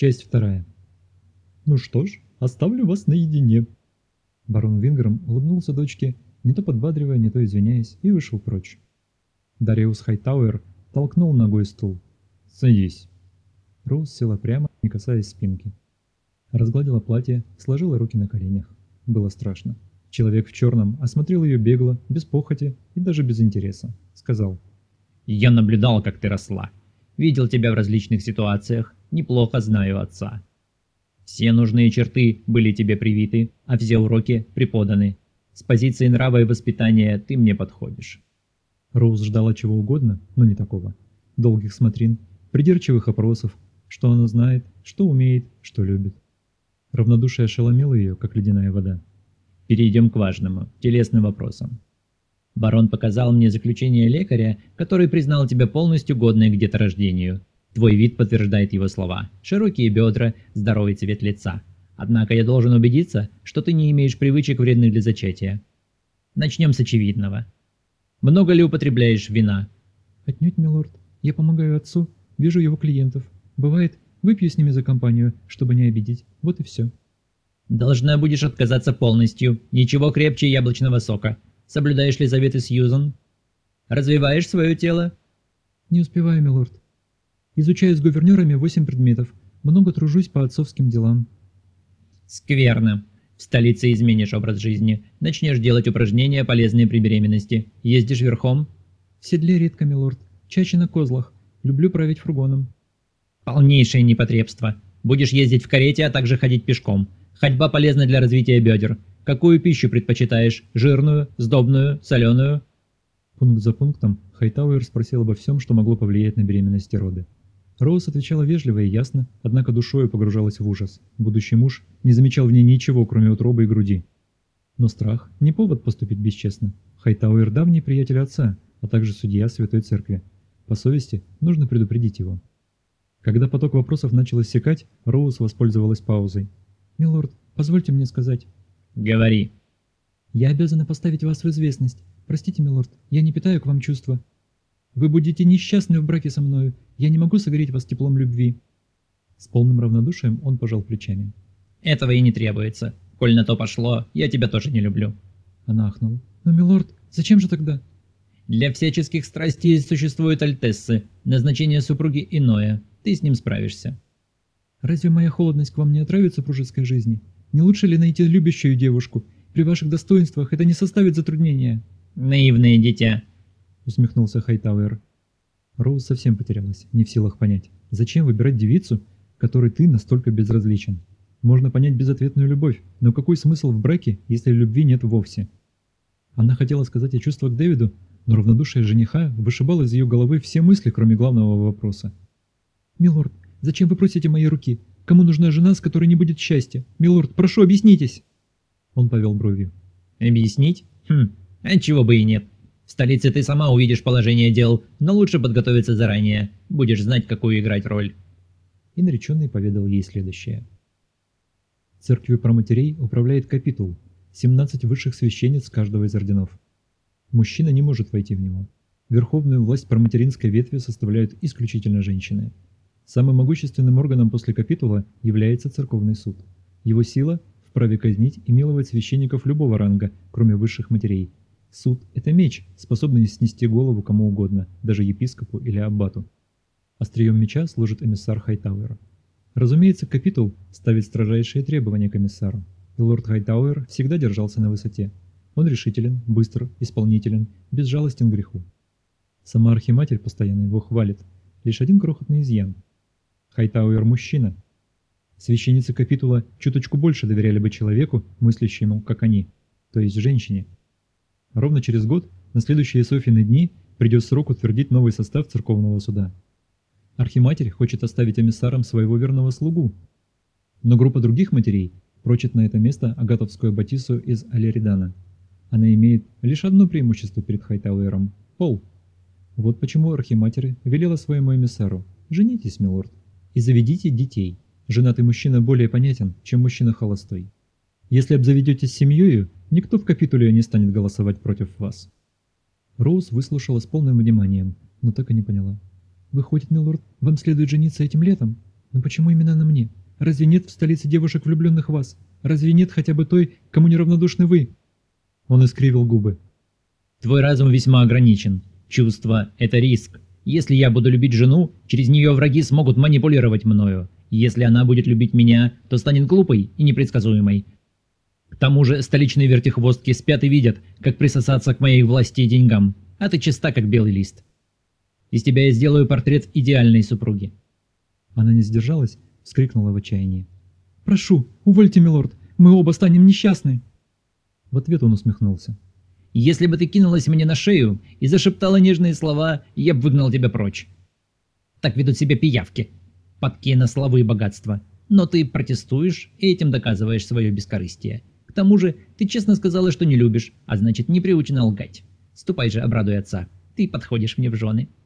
Часть вторая. Ну что ж, оставлю вас наедине. Барон Винграм улыбнулся дочке, не то подбадривая, не то извиняясь, и вышел прочь. Дариус Хайтауэр толкнул ногой стул. «Садись». Роуз села прямо, не касаясь спинки. Разгладила платье, сложила руки на коленях. Было страшно. Человек в черном осмотрел ее бегло, без похоти и даже без интереса. Сказал: «Я наблюдал, как ты росла. Видел тебя в различных ситуациях, неплохо знаю отца. Все нужные черты были тебе привиты, а все уроки преподаны. С позиции нрава и воспитания ты мне подходишь». Роуз ждала чего угодно, но не такого. Долгих смотрин, придирчивых опросов, что она знает, что умеет, что любит. Равнодушие ошеломило ее, как ледяная вода. Перейдем к важному, телесным вопросам. Барон показал мне заключение лекаря, который признал тебя полностью годной к деторождению. Твой вид подтверждает его слова. Широкие бедра, здоровый цвет лица. Однако я должен убедиться, что ты не имеешь привычек, вредных для зачатия. Начнем с очевидного. Много ли употребляешь вина? Отнюдь, милорд. Я помогаю отцу, вижу его клиентов. Бывает, выпью с ними за компанию, чтобы не обидеть. Вот и все. Должна будешь отказаться полностью. Ничего крепче яблочного сока. Соблюдаешь ли заветы Сьюзан? Развиваешь свое тело? Не успеваю, милорд. Изучаю с гувернерами 8 предметов. Много тружусь по отцовским делам. Скверно. В столице изменишь образ жизни. Начнешь делать упражнения, полезные при беременности. Ездишь верхом? В седле редко, милорд. Чаще на козлах. Люблю править фургоном. Полнейшее непотребство. Будешь ездить в карете, а также ходить пешком. Ходьба полезна для развития бедер. Какую пищу предпочитаешь? Жирную, сдобную, соленую? Пункт за пунктом Хайтауэр спросил обо всем, что могло повлиять на беременность и роды. Роуз отвечала вежливо и ясно, однако душою погружалась в ужас. Будущий муж не замечал в ней ничего, кроме утробы и груди. Но страх не повод поступить бесчестно. Хайтауэр давний приятель отца, а также судья Святой Церкви. По совести нужно предупредить его. Когда поток вопросов начал иссякать, Роуз воспользовалась паузой. «Милорд, позвольте мне сказать». Говори. «Я обязана поставить вас в известность. Простите, милорд, я не питаю к вам чувства. Вы будете несчастны в браке со мною. Я не могу согреть вас теплом любви». С полным равнодушием он пожал плечами. Этого и не требуется. Коль на то пошло, я тебя тоже не люблю. Она ахнула. «Но, милорд, зачем же тогда?» Для всяческих страстей существуют альтессы. Назначение супруги иное. Ты с ним справишься. «Разве моя холодность к вам не отравит супружеской жизни? Не лучше ли найти любящую девушку? При ваших достоинствах это не составит затруднения». Наивное дитя. Усмехнулся Хайтауэр. Роуз совсем потерялась, не в силах понять, зачем выбирать девицу, которой ты настолько безразличен. Можно понять безответную любовь, но какой смысл в браке, если любви нет вовсе? Она хотела сказать о чувствах к Дэвиду, но равнодушие жениха вышибало из ее головы все мысли, кроме главного вопроса. «Милорд, зачем вы просите моей руки? Кому нужна жена, с которой не будет счастья? Милорд, прошу, объяснитесь!» Он повел бровью. Объяснить? Отчего бы и нет. В столице ты сама увидишь положение дел, но лучше подготовиться заранее. Будешь знать, какую играть роль. И нареченный поведал ей следующее. Церковью проматерей управляет капитул, 17 высших священниц каждого из орденов. Мужчина не может войти в него. Верховную власть проматеринской ветви составляют исключительно женщины. Самым могущественным органом после капитула является церковный суд. Его сила в праве казнить и миловать священников любого ранга, кроме высших матерей. Суд – это меч, способный снести голову кому угодно, даже епископу или аббату. Острием меча служит эмиссар Хайтауэра. Разумеется, капитул ставит строжайшие требования к эмиссару, и лорд Хайтауэр всегда держался на высоте. Он решителен, быстр, исполнителен, безжалостен к греху. Сама архиматерь постоянно его хвалит. Лишь один крохотный изъян. Хайтауэр – мужчина. Священницы капитула чуточку больше доверяли бы человеку, мыслящему, как они, то есть женщине. Ровно через год, на следующие Софьины дни, придет срок утвердить новый состав церковного суда. Архиматерь хочет оставить эмиссаром своего верного слугу. Но группа других матерей прочит на это место агатовскую аббатису из Алеридана. Она имеет лишь одно преимущество перед Хайтауэром – пол. Вот почему архиматерь велела своему эмиссару: «Женитесь, милорд, и заведите детей. Женатый мужчина более понятен, чем мужчина холостой. Если обзаведетесь семьёю, никто в капитуле не станет голосовать против вас». Роуз выслушала с полным вниманием, но так и не поняла. «Выходит, милорд, вам следует жениться этим летом?» Но почему именно на мне? Разве нет в столице девушек, влюбленных в вас? Разве нет хотя бы той, кому неравнодушны вы?» Он искривил губы. Твой разум весьма ограничен. Чувство – это риск. Если я буду любить жену, через нее враги смогут манипулировать мною. Если она будет любить меня, то станет глупой и непредсказуемой. К тому же столичные вертихвостки спят и видят, как присосаться к моей власти и деньгам, а ты чиста, как белый лист. Из тебя я сделаю портрет идеальной супруги. Она не сдержалась, вскрикнула в отчаянии. «Прошу, увольте, милорд, мы оба станем несчастны!» В ответ он усмехнулся. Если бы ты кинулась мне на шею и зашептала нежные слова, я бы выгнал тебя прочь. Так ведут себя пиявки, падкие на славу и богатство. Но ты протестуешь и этим доказываешь свое бескорыстие. К тому же, ты честно сказала, что не любишь, а значит не приучена лгать. Ступай же, обрадуй отца. Ты подходишь мне в жены.